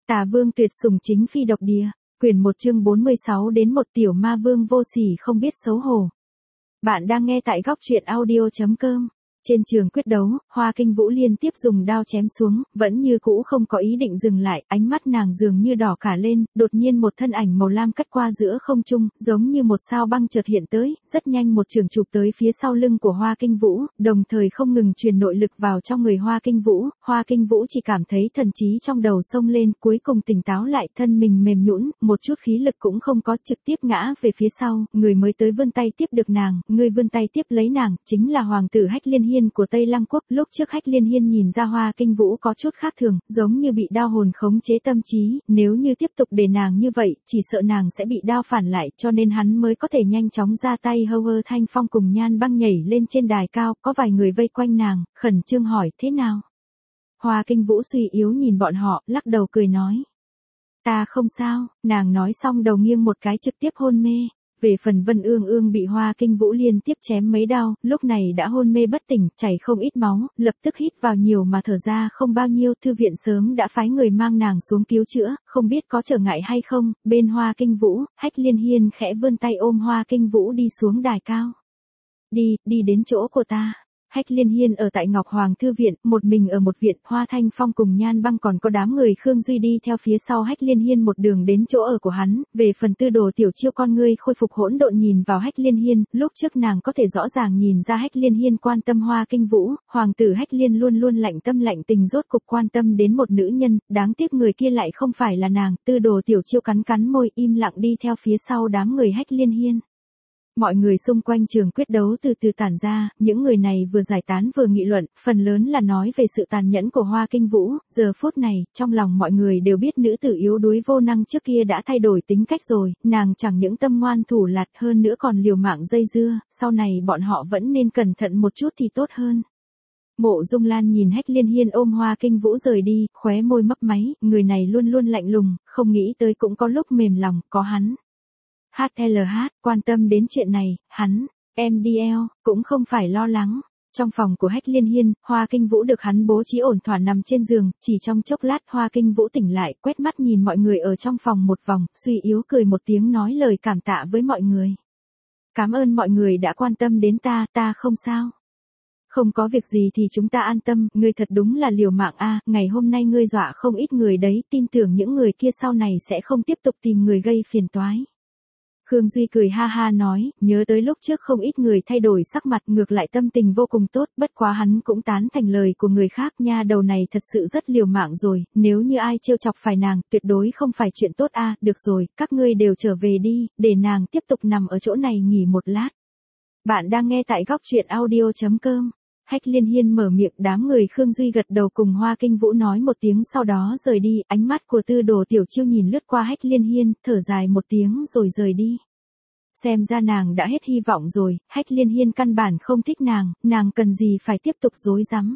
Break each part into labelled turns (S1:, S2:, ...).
S1: Tà vương tuyệt sủng chính phi độc địa, quyển 1 chương 46 đến một tiểu ma vương vô sỉ không biết xấu hổ. Bạn đang nghe tại góc truyện audio.com. Trên trường quyết đấu, Hoa Kinh Vũ liên tiếp dùng đao chém xuống, vẫn như cũ không có ý định dừng lại, ánh mắt nàng dường như đỏ cả lên, đột nhiên một thân ảnh màu lam cắt qua giữa không trung, giống như một sao băng chợt hiện tới, rất nhanh một trường chụp tới phía sau lưng của Hoa Kinh Vũ, đồng thời không ngừng truyền nội lực vào trong người Hoa Kinh Vũ chỉ cảm thấy thần trí trong đầu xông lên, cuối cùng tỉnh táo lại, thân mình mềm nhũn, một chút khí lực cũng không có, trực tiếp ngã về phía sau, người mới tới vươn tay tiếp được nàng, người vươn tay tiếp lấy nàng, chính là hoàng tử Hách Liên Hiên của Tây Lăng Quốc. Lúc trước Hách Liên Hiên nhìn ra Hoa Kinh Vũ có chút khác thường, giống như bị đao hồn khống chế tâm trí, nếu như tiếp tục để nàng như vậy, chỉ sợ nàng sẽ bị đao phản lại, cho nên hắn mới có thể nhanh chóng ra tay. Hầu Thanh Phong cùng Nhan Băng nhảy lên trên đài cao, có vài người vây quanh nàng, khẩn trương hỏi, thế nào? Hoa Kinh Vũ suy yếu nhìn bọn họ, lắc đầu cười nói, ta không sao. Nàng nói xong đầu nghiêng một cái trực tiếp hôn mê. Về phần Vân Ương Ương bị Hoa Kinh Vũ liên tiếp chém mấy đao, lúc này đã hôn mê bất tỉnh, chảy không ít máu, lập tức hít vào nhiều mà thở ra không bao nhiêu. Thư viện sớm đã phái người mang nàng xuống cứu chữa, không biết có trở ngại hay không. Bên Hoa Kinh Vũ, Hách Liên Hiên khẽ vươn tay ôm Hoa Kinh Vũ đi xuống đài cao. Đi đến chỗ của ta. Hách Liên Hiên ở tại Ngọc Hoàng Thư viện, một mình ở một viện. Hoa Thanh Phong cùng Nhan Băng còn có đám người Khương Duy đi theo phía sau Hách Liên Hiên một đường đến chỗ ở của hắn. Về phần Tư Đồ Tiểu Chiêu con ngươi khôi phục hỗn độn nhìn vào Hách Liên Hiên, lúc trước nàng có thể rõ ràng nhìn ra Hách Liên Hiên quan tâm Hoa Kinh Vũ, hoàng tử Hách Liên luôn luôn lạnh tâm lạnh tình, rốt cục quan tâm đến một nữ nhân, đáng tiếc người kia lại không phải là nàng. Tư Đồ Tiểu Chiêu cắn môi, im lặng đi theo phía sau đám người Hách Liên Hiên. Mọi người xung quanh trường quyết đấu từ từ tản ra, những người này vừa giải tán vừa nghị luận, phần lớn là nói về sự tàn nhẫn của Hoa Kinh Vũ. Giờ phút này, trong lòng mọi người đều biết nữ tử yếu đuối vô năng trước kia đã thay đổi tính cách rồi, nàng chẳng những tâm ngoan thủ lạt hơn nữa còn liều mạng dây dưa, sau này bọn họ vẫn nên cẩn thận một chút thì tốt hơn. Mộ Dung Lan nhìn Hách Liên Hiên ôm Hoa Kinh Vũ rời đi, khóe môi mấp máy, người này luôn luôn lạnh lùng, không nghĩ tới cũng có lúc mềm lòng, có hắn. HLH, quan tâm đến chuyện này, hắn, MDL, cũng không phải lo lắng. Trong phòng của Hách Liên Hiên, Hoa Kinh Vũ được hắn bố trí ổn thỏa nằm trên giường, chỉ trong chốc lát Hoa Kinh Vũ tỉnh lại, quét mắt nhìn mọi người ở trong phòng một vòng, suy yếu cười một tiếng nói lời cảm tạ với mọi người. Cảm ơn mọi người đã quan tâm đến ta không sao. Không có việc gì thì chúng ta an tâm, ngươi thật đúng là liều mạng a, ngày hôm nay ngươi dọa không ít người đấy, tin tưởng những người kia sau này sẽ không tiếp tục tìm người gây phiền toái. Khương Duy cười ha ha nói, nhớ tới lúc trước không ít người thay đổi sắc mặt, ngược lại tâm tình vô cùng tốt, bất quá hắn cũng tán thành lời của người khác, nha đầu này thật sự rất liều mạng rồi, nếu như ai trêu chọc phải nàng, tuyệt đối không phải chuyện tốt a. Được rồi, các ngươi đều trở về đi, để nàng tiếp tục nằm ở chỗ này nghỉ một lát. Bạn đang nghe tại góc truyện audio.com. Hách Liên Hiên mở miệng, đám người Khương Duy gật đầu cùng Hoa Kinh Vũ nói một tiếng sau đó rời đi, ánh mắt của Tư Đồ Tiểu Chiêu nhìn lướt qua Hách Liên Hiên, thở dài một tiếng rồi rời đi. Xem ra nàng đã hết hy vọng rồi, Hách Liên Hiên căn bản không thích nàng cần gì phải tiếp tục dối rắm.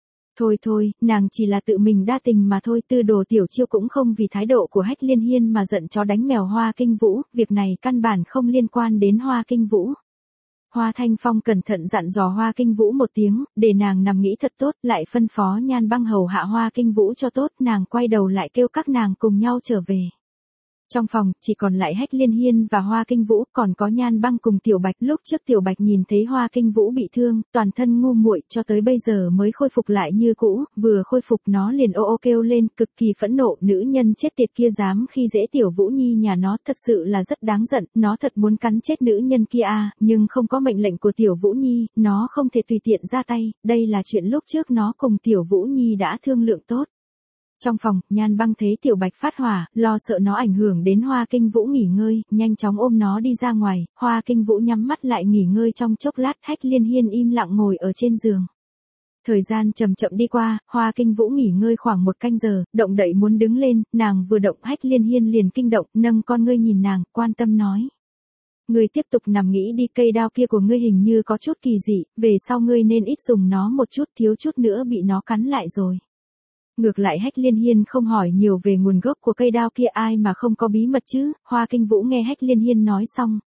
S1: Thôi, nàng chỉ là tự mình đa tình mà thôi. Tư Đồ Tiểu Chiêu cũng không vì thái độ của Hách Liên Hiên mà giận chó đánh mèo Hoa Kinh Vũ, việc này căn bản không liên quan đến Hoa Kinh Vũ. Hoa Thanh Phong cẩn thận dặn dò Hoa Kinh Vũ một tiếng, để nàng nằm nghỉ thật tốt, lại phân phó Nhan Băng hầu hạ Hoa Kinh Vũ cho tốt, nàng quay đầu lại kêu các nàng cùng nhau trở về. Trong phòng, chỉ còn lại Hách Liên Hiên và Hoa Kinh Vũ, còn có Nhan Băng cùng Tiểu Bạch. Lúc trước Tiểu Bạch nhìn thấy Hoa Kinh Vũ bị thương, toàn thân ngu muội, cho tới bây giờ mới khôi phục lại như cũ, vừa khôi phục nó liền ô kêu lên, cực kỳ phẫn nộ, nữ nhân chết tiệt kia dám khi dễ Tiểu Vũ Nhi nhà nó, thật sự là rất đáng giận, nó thật muốn cắn chết nữ nhân kia a, nhưng không có mệnh lệnh của Tiểu Vũ Nhi, nó không thể tùy tiện ra tay, đây là chuyện lúc trước nó cùng Tiểu Vũ Nhi đã thương lượng tốt. Trong phòng, Nhan Băng thấy Tiểu Bạch phát hỏa, lo sợ nó ảnh hưởng đến Hoa Kinh Vũ nghỉ ngơi, nhanh chóng ôm nó đi ra ngoài. Hoa Kinh Vũ nhắm mắt lại nghỉ ngơi trong chốc lát, Hách Liên Hiên im lặng ngồi ở trên giường. Thời gian chậm chậm đi qua, Hoa Kinh Vũ nghỉ ngơi khoảng 1 canh giờ, động đậy muốn đứng lên, nàng vừa động Hách Liên Hiên liền kinh động, nâng con ngươi nhìn nàng, quan tâm nói. Ngươi tiếp tục nằm nghỉ đi, cây đao kia của ngươi hình như có chút kỳ dị, về sau ngươi nên ít dùng nó một chút, thiếu chút nữa bị nó cắn lại rồi. Ngược lại Hách Liên Hiên không hỏi nhiều về nguồn gốc của cây đao kia, ai mà không có bí mật chứ. Hoa Kinh Vũ nghe Hách Liên Hiên nói xong,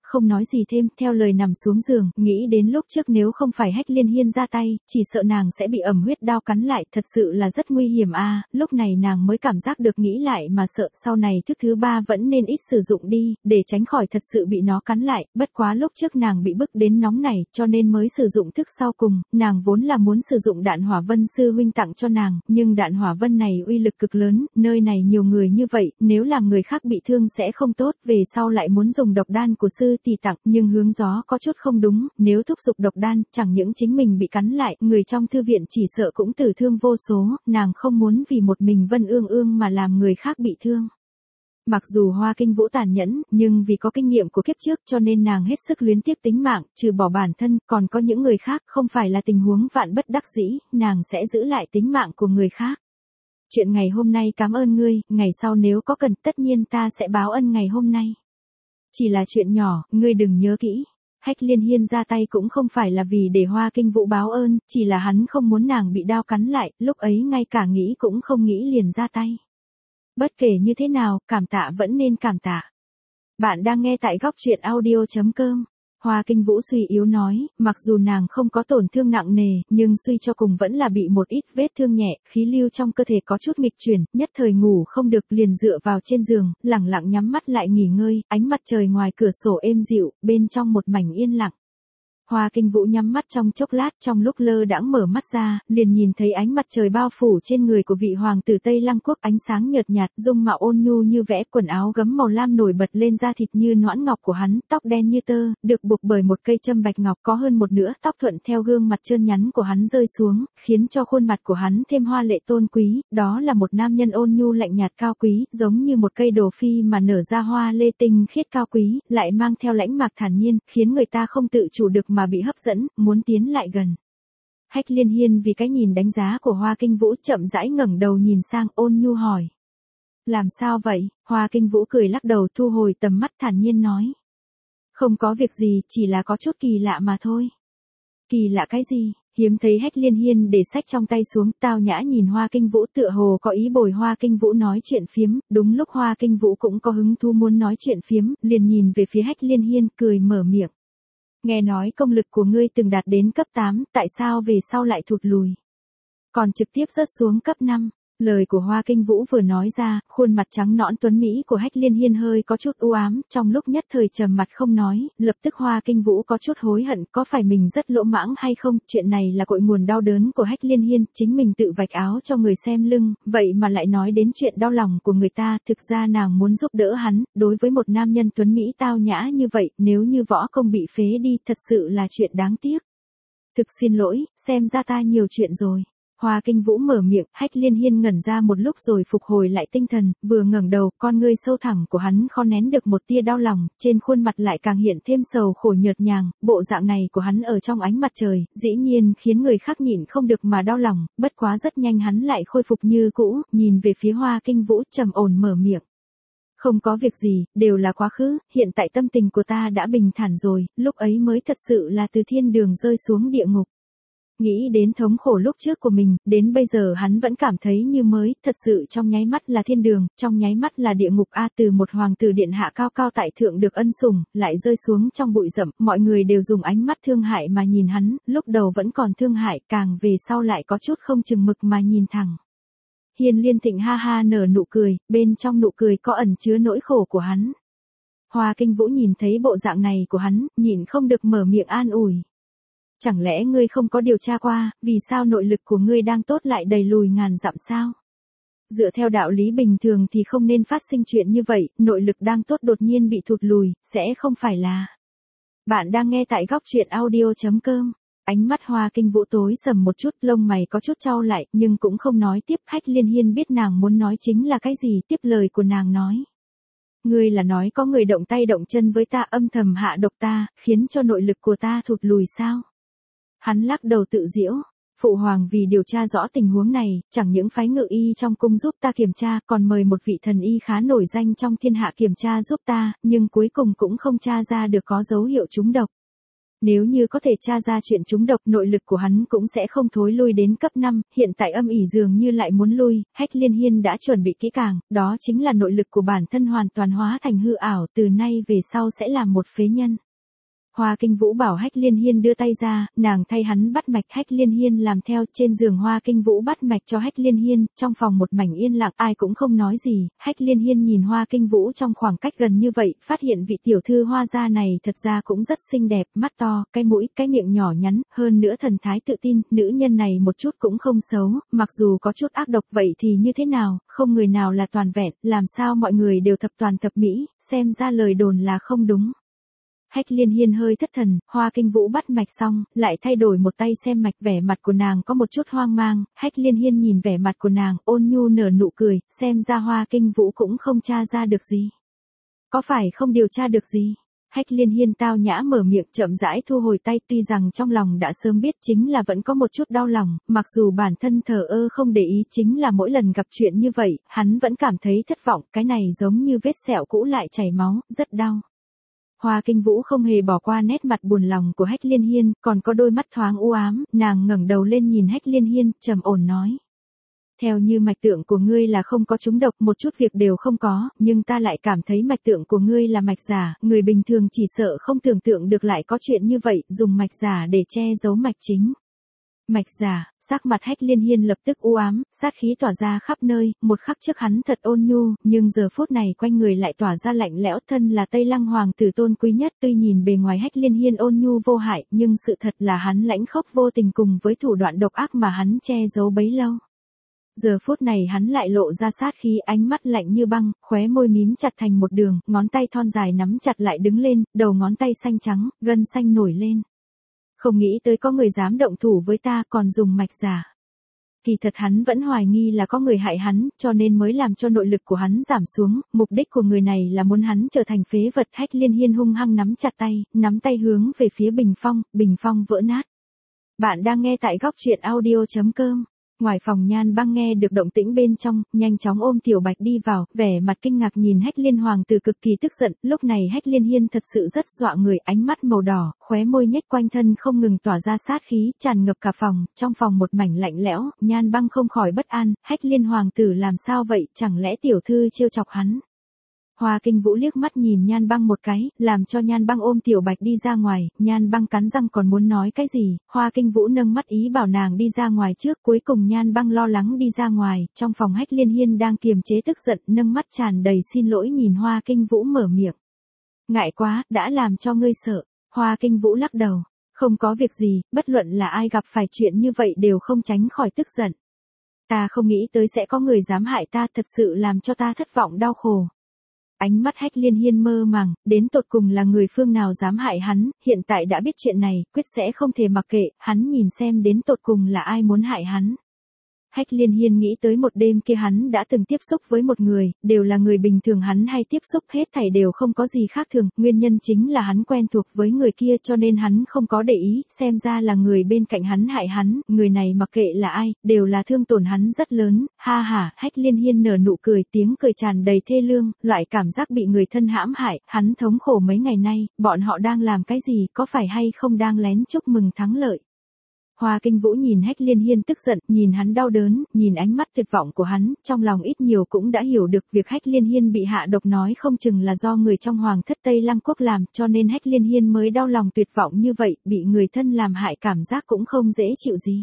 S1: không nói gì thêm, theo lời nằm xuống giường, nghĩ đến lúc trước nếu không phải Hách Liên Hiên ra tay, chỉ sợ nàng sẽ bị ẩm huyết đao cắn lại, thật sự là rất nguy hiểm a. Lúc này nàng mới cảm giác được nghĩ lại mà sợ, sau này thức thứ ba vẫn nên ít sử dụng đi, để tránh khỏi thật sự bị nó cắn lại, bất quá lúc trước nàng bị bức đến nóng này, cho nên mới sử dụng thức sau cùng, nàng vốn là muốn sử dụng đạn hỏa vân sư huynh tặng cho nàng, nhưng đạn hỏa vân này uy lực cực lớn, nơi này nhiều người như vậy, nếu làm người khác bị thương sẽ không tốt, về sau lại muốn dùng độc đan của sư tỷ tặng, nhưng hướng gió có chút không đúng, nếu thúc giục độc đan, chẳng những chính mình bị cắn lại, người trong thư viện chỉ sợ cũng tử thương vô số, nàng không muốn vì một mình Vân Ương Ương mà làm người khác bị thương. Mặc dù Hoa Kinh Vũ tàn nhẫn, nhưng vì có kinh nghiệm của kiếp trước cho nên nàng hết sức luyến tiếc tính mạng, trừ bỏ bản thân, còn có những người khác, không phải là tình huống vạn bất đắc dĩ, nàng sẽ giữ lại tính mạng của người khác. Chuyện ngày hôm nay cảm ơn ngươi, ngày sau nếu có cần tất nhiên ta sẽ báo ân ngày hôm nay. Chỉ là chuyện nhỏ, ngươi đừng nhớ kỹ. Hách Liên Hiên ra tay cũng không phải là vì để Hoa Kinh Vũ báo ơn, chỉ là hắn không muốn nàng bị đao cắn lại, lúc ấy ngay cả nghĩ cũng không nghĩ liền ra tay. Bất kể như thế nào, cảm tạ vẫn nên cảm tạ. Bạn đang nghe tại góc truyện audio.com. Hoa Kinh Vũ suy yếu nói, mặc dù nàng không có tổn thương nặng nề, nhưng suy cho cùng vẫn là bị một ít vết thương nhẹ, khí lưu trong cơ thể có chút nghịch chuyển, nhất thời ngủ không được liền dựa vào trên giường, lẳng lặng nhắm mắt lại nghỉ ngơi, ánh mặt trời ngoài cửa sổ êm dịu, bên trong một mảnh yên lặng. Hoa Kinh Vũ nhắm mắt trong chốc lát, trong lúc lơ đãng mở mắt ra, liền nhìn thấy ánh mặt trời bao phủ trên người của vị hoàng tử Tây Lăng Quốc, ánh sáng nhợt nhạt, dung mạo ôn nhu như vẽ, quần áo gấm màu lam nổi bật lên da thịt như noãn ngọc của hắn, tóc đen như tơ, được buộc bởi một cây châm bạch ngọc, có hơn một nửa tóc thuận theo gương mặt trơn nhắn của hắn rơi xuống, khiến cho khuôn mặt của hắn thêm hoa lệ tôn quý, đó là một nam nhân ôn nhu lạnh nhạt cao quý, giống như một cây đồ phi mà nở ra hoa lê tinh khiết cao quý, lại mang theo lãnh mạc thản nhiên, khiến người ta không tự chủ được mà bị hấp dẫn, muốn tiến lại gần. Hách Liên Hiên vì cái nhìn đánh giá của Hoa Kinh Vũ chậm rãi ngẩng đầu nhìn sang, ôn nhu hỏi. Làm sao vậy? Hoa Kinh Vũ cười lắc đầu, thu hồi tầm mắt, thản nhiên nói. Không có việc gì, chỉ là có chút kỳ lạ mà thôi. Kỳ lạ cái gì? Hiếm thấy Hách Liên Hiên để sách trong tay xuống, tao nhã nhìn Hoa Kinh Vũ, tựa hồ có ý bồi Hoa Kinh Vũ nói chuyện phiếm, đúng lúc Hoa Kinh Vũ cũng có hứng thú muốn nói chuyện phiếm, liền nhìn về phía Hách Liên Hiên, cười mở miệng. Nghe nói công lực của ngươi từng đạt đến cấp 8, tại sao về sau lại thụt lùi? Còn trực tiếp rớt xuống cấp 5. Lời của Hoa Kinh Vũ vừa nói ra, khuôn mặt trắng nõn tuấn Mỹ của Hách Liên Hiên hơi có chút u ám, trong lúc nhất thời trầm mặt không nói, lập tức Hoa Kinh Vũ có chút hối hận, có phải mình rất lỗ mãng hay không, chuyện này là cội nguồn đau đớn của Hách Liên Hiên, chính mình tự vạch áo cho người xem lưng, vậy mà lại nói đến chuyện đau lòng của người ta, thực ra nàng muốn giúp đỡ hắn, đối với một nam nhân tuấn Mỹ tao nhã như vậy, nếu như võ công bị phế đi, thật sự là chuyện đáng tiếc. Thực xin lỗi, xem ra ta nhiều chuyện rồi. Hoa Kinh Vũ mở miệng, Hách Liên Hiên ngẩn ra một lúc rồi phục hồi lại tinh thần, vừa ngẩng đầu, con ngươi sâu thẳm của hắn khó nén được một tia đau lòng, trên khuôn mặt lại càng hiện thêm sầu khổ nhợt nhàng, bộ dạng này của hắn ở trong ánh mặt trời, dĩ nhiên khiến người khác nhịn không được mà đau lòng, bất quá rất nhanh hắn lại khôi phục như cũ, nhìn về phía Hoa Kinh Vũ trầm ổn mở miệng. Không có việc gì, đều là quá khứ, hiện tại tâm tình của ta đã bình thản rồi, lúc ấy mới thật sự là từ thiên đường rơi xuống địa ngục. Nghĩ đến thống khổ lúc trước của mình, đến bây giờ hắn vẫn cảm thấy như mới, thật sự trong nháy mắt là thiên đường, trong nháy mắt là địa ngục a. Từ một hoàng tử điện hạ cao cao tại thượng được ân sủng, lại rơi xuống trong bụi rậm, mọi người đều dùng ánh mắt thương hại mà nhìn hắn, lúc đầu vẫn còn thương hại, càng về sau lại có chút không chừng mực mà nhìn thẳng. Hiên Liên Thịnh ha ha nở nụ cười, bên trong nụ cười có ẩn chứa nỗi khổ của hắn. Hoa Kinh Vũ nhìn thấy bộ dạng này của hắn, nhịn không được mở miệng an ủi. Chẳng lẽ ngươi không có điều tra qua, vì sao nội lực của ngươi đang tốt lại đầy lùi ngàn dặm sao? Dựa theo đạo lý bình thường thì không nên phát sinh chuyện như vậy, nội lực đang tốt đột nhiên bị thụt lùi, sẽ không phải là... Bạn đang nghe tại góc truyện audio.com. Ánh mắt Hoa Kinh Vũ tối sầm một chút, lông mày có chút chau lại, nhưng cũng không nói tiếp. Hách Liên Hiên biết nàng muốn nói chính là cái gì, tiếp lời của nàng nói. Ngươi là nói có người động tay động chân với ta, âm thầm hạ độc ta, khiến cho nội lực của ta thụt lùi sao? Hắn lắc đầu tự giễu. Phụ hoàng vì điều tra rõ tình huống này, chẳng những phái ngự y trong cung giúp ta kiểm tra, còn mời một vị thần y khá nổi danh trong thiên hạ kiểm tra giúp ta, nhưng cuối cùng cũng không tra ra được có dấu hiệu trúng độc. Nếu như có thể tra ra chuyện trúng độc, nội lực của hắn cũng sẽ không thối lui đến cấp 5, hiện tại âm ỉ dường như lại muốn lui, Hách Liên Hiên đã chuẩn bị kỹ càng, đó chính là nội lực của bản thân hoàn toàn hóa thành hư ảo, từ nay về sau sẽ là một phế nhân. Hoa Kinh Vũ bảo Hách Liên Hiên đưa tay ra, nàng thay hắn bắt mạch. Hách Liên Hiên làm theo. Trên giường Hoa Kinh Vũ bắt mạch cho Hách Liên Hiên, trong phòng một mảnh yên lặng, ai cũng không nói gì. Hách Liên Hiên nhìn Hoa Kinh Vũ trong khoảng cách gần như vậy, phát hiện vị tiểu thư Hoa gia này thật ra cũng rất xinh đẹp, mắt to, cái mũi, cái miệng nhỏ nhắn, hơn nữa thần thái tự tin, nữ nhân này một chút cũng không xấu, mặc dù có chút ác độc vậy thì như thế nào, không người nào là toàn vẹn, làm sao mọi người đều thập toàn thập mỹ, xem ra lời đồn là không đúng. Hách Liên Hiên hơi thất thần, Hoa Kinh Vũ bắt mạch xong, lại thay đổi một tay xem mạch, vẻ mặt của nàng có một chút hoang mang. Hách Liên Hiên nhìn vẻ mặt của nàng, ôn nhu nở nụ cười, xem ra Hoa Kinh Vũ cũng không tra ra được gì. Có phải không điều tra được gì? Hách Liên Hiên tao nhã mở miệng, chậm rãi thu hồi tay, tuy rằng trong lòng đã sớm biết, chính là vẫn có một chút đau lòng, mặc dù bản thân thờ ơ không để ý, chính là mỗi lần gặp chuyện như vậy, hắn vẫn cảm thấy thất vọng, cái này giống như vết sẹo cũ lại chảy máu, rất đau. Hoa Kinh Vũ không hề bỏ qua nét mặt buồn lòng của Hách Liên Hiên, còn có đôi mắt thoáng u ám, nàng ngẩng đầu lên nhìn Hách Liên Hiên, trầm ổn nói. Theo như mạch tượng của ngươi là không có trúng độc, một chút việc đều không có, nhưng ta lại cảm thấy mạch tượng của ngươi là mạch giả, người bình thường chỉ sợ không tưởng tượng được lại có chuyện như vậy, dùng mạch giả để che giấu mạch chính. Mạch giả, sắc mặt Hách Liên Hiên lập tức u ám, sát khí tỏa ra khắp nơi, một khắc trước hắn thật ôn nhu, nhưng giờ phút này quanh người lại tỏa ra lạnh lẽo. Thân là Tây Lăng hoàng tử tôn quý nhất, tuy nhìn bề ngoài Hách Liên Hiên ôn nhu vô hại, nhưng sự thật là hắn lãnh khốc vô tình cùng với thủ đoạn độc ác mà hắn che giấu bấy lâu. Giờ phút này hắn lại lộ ra sát khí, ánh mắt lạnh như băng, khóe môi mím chặt thành một đường, ngón tay thon dài nắm chặt lại đứng lên, đầu ngón tay xanh trắng, gân xanh nổi lên. Không nghĩ tới có người dám động thủ với ta, còn dùng mạch giả. Kỳ thật hắn vẫn hoài nghi là có người hại hắn, cho nên mới làm cho nội lực của hắn giảm xuống, mục đích của người này là muốn hắn trở thành phế vật. Hách Liên Hiên hung hăng nắm chặt tay, nắm tay hướng về phía bình phong vỡ nát. Bạn đang nghe tại góc truyện audio.com. Ngoài phòng Nhan Băng nghe được động tĩnh bên trong, nhanh chóng ôm Tiểu Bạch đi vào, vẻ mặt kinh ngạc nhìn Hách Liên hoàng tử cực kỳ tức giận. Lúc này Hách Liên Hiên thật sự rất dọa người, ánh mắt màu đỏ, khóe môi nhếch, quanh thân không ngừng tỏa ra sát khí, tràn ngập cả phòng, trong phòng một mảnh lạnh lẽo. Nhan Băng không khỏi bất an, Hách Liên hoàng tử làm sao vậy, chẳng lẽ tiểu thư trêu chọc hắn? Hoa Kinh Vũ liếc mắt nhìn Nhan Băng một cái, làm cho Nhan Băng ôm Tiểu Bạch đi ra ngoài. Nhan Băng cắn răng còn muốn nói cái gì, Hoa Kinh Vũ nâng mắt ý bảo nàng đi ra ngoài trước. Cuối cùng Nhan Băng lo lắng đi ra ngoài, trong phòng Hách Liên Hiên đang kiềm chế tức giận, nâng mắt tràn đầy xin lỗi nhìn Hoa Kinh Vũ mở miệng. Ngại quá, đã làm cho ngươi sợ. Hoa Kinh Vũ lắc đầu, không có việc gì, bất luận là ai gặp phải chuyện như vậy đều không tránh khỏi tức giận. Ta không nghĩ tới sẽ có người dám hại ta, thật sự làm cho ta thất vọng đau khổ. Ánh mắt Hách Liên Hiên mơ màng, đến tột cùng là người phương nào dám hại hắn, hiện tại đã biết chuyện này, quyết sẽ không thể mặc kệ, hắn nhìn xem đến tột cùng là ai muốn hại hắn. Hách Liên Hiên nghĩ tới một đêm kia hắn đã từng tiếp xúc với một người, đều là người bình thường hắn hay tiếp xúc, hết thảy đều không có gì khác thường, nguyên nhân chính là hắn quen thuộc với người kia cho nên hắn không có để ý, xem ra là người bên cạnh hắn hại hắn, người này mặc kệ là ai, đều là thương tổn hắn rất lớn. Ha ha, Hách Liên Hiên nở nụ cười, tiếng cười tràn đầy thê lương, loại cảm giác bị người thân hãm hại, hắn thống khổ mấy ngày nay, bọn họ đang làm cái gì, có phải hay không đang lén chúc mừng thắng lợi. Hoa Kinh Vũ nhìn Hách Liên Hiên tức giận, nhìn hắn đau đớn, nhìn ánh mắt tuyệt vọng của hắn, trong lòng ít nhiều cũng đã hiểu được việc Hách Liên Hiên bị hạ độc nói không chừng là do người trong Hoàng thất Tây Lăng quốc làm, cho nên Hách Liên Hiên mới đau lòng tuyệt vọng như vậy, bị người thân làm hại cảm giác cũng không dễ chịu gì.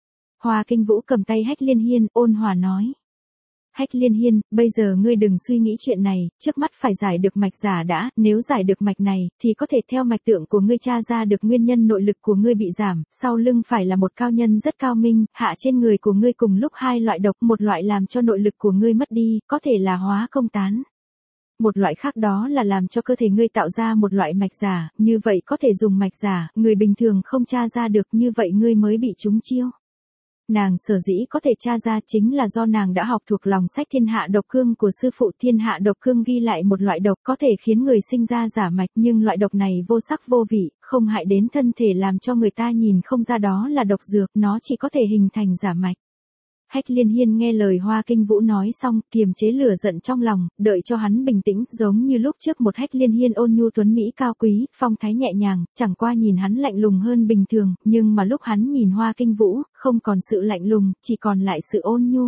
S1: Hoa Kinh Vũ cầm tay Hách Liên Hiên, ôn hòa nói. Hách Liên Hiên, bây giờ ngươi đừng suy nghĩ chuyện này, trước mắt phải giải được mạch giả đã, nếu giải được mạch này, thì có thể theo mạch tượng của ngươi tra ra được nguyên nhân nội lực của ngươi bị giảm, sau lưng phải là một cao nhân rất cao minh, hạ trên người của ngươi cùng lúc hai loại độc, một loại làm cho nội lực của ngươi mất đi, có thể là hóa công tán. Một loại khác đó là làm cho cơ thể ngươi tạo ra một loại mạch giả, như vậy có thể dùng mạch giả, người bình thường không tra ra được, như vậy ngươi mới bị trúng chiêu. Nàng sở dĩ có thể tra ra chính là do nàng đã học thuộc lòng sách Thiên Hạ Độc Cương của sư phụ. Thiên Hạ Độc Cương ghi lại một loại độc có thể khiến người sinh ra giả mạch, nhưng loại độc này vô sắc vô vị, không hại đến thân thể, làm cho người ta nhìn không ra đó là độc dược, nó chỉ có thể hình thành giả mạch. Hách Liên Hiên nghe lời Hoa Kinh Vũ nói xong, kiềm chế lửa giận trong lòng, đợi cho hắn bình tĩnh, giống như lúc trước một Hách Liên Hiên ôn nhu tuấn mỹ cao quý, phong thái nhẹ nhàng, chẳng qua nhìn hắn lạnh lùng hơn bình thường, nhưng mà lúc hắn nhìn Hoa Kinh Vũ, không còn sự lạnh lùng, chỉ còn lại sự ôn nhu.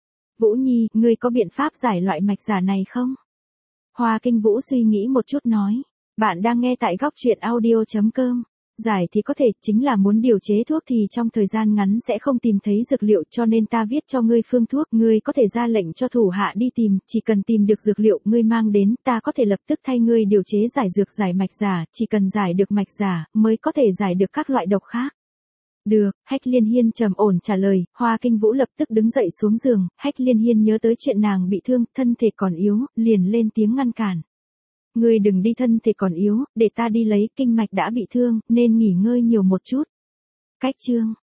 S1: Vũ Nhi, ngươi có biện pháp giải loại mạch giả này không? Hoa Kinh Vũ suy nghĩ một chút nói. Bạn đang nghe tại góc truyện audio.com. Giải thì có thể, chính là muốn điều chế thuốc thì trong thời gian ngắn sẽ không tìm thấy dược liệu, cho nên ta viết cho ngươi phương thuốc, ngươi có thể ra lệnh cho thủ hạ đi tìm, chỉ cần tìm được dược liệu ngươi mang đến, ta có thể lập tức thay ngươi điều chế giải dược giải mạch giả, chỉ cần giải được mạch giả, mới có thể giải được các loại độc khác. Được, Hách Liên Hiên trầm ổn trả lời. Hoa Kinh Vũ lập tức đứng dậy xuống giường, Hách Liên Hiên nhớ tới chuyện nàng bị thương, thân thể còn yếu, liền lên tiếng ngăn cản. Ngươi đừng đi, thân thể còn yếu, để ta đi lấy, kinh mạch đã bị thương, nên nghỉ ngơi nhiều một chút. Cách chương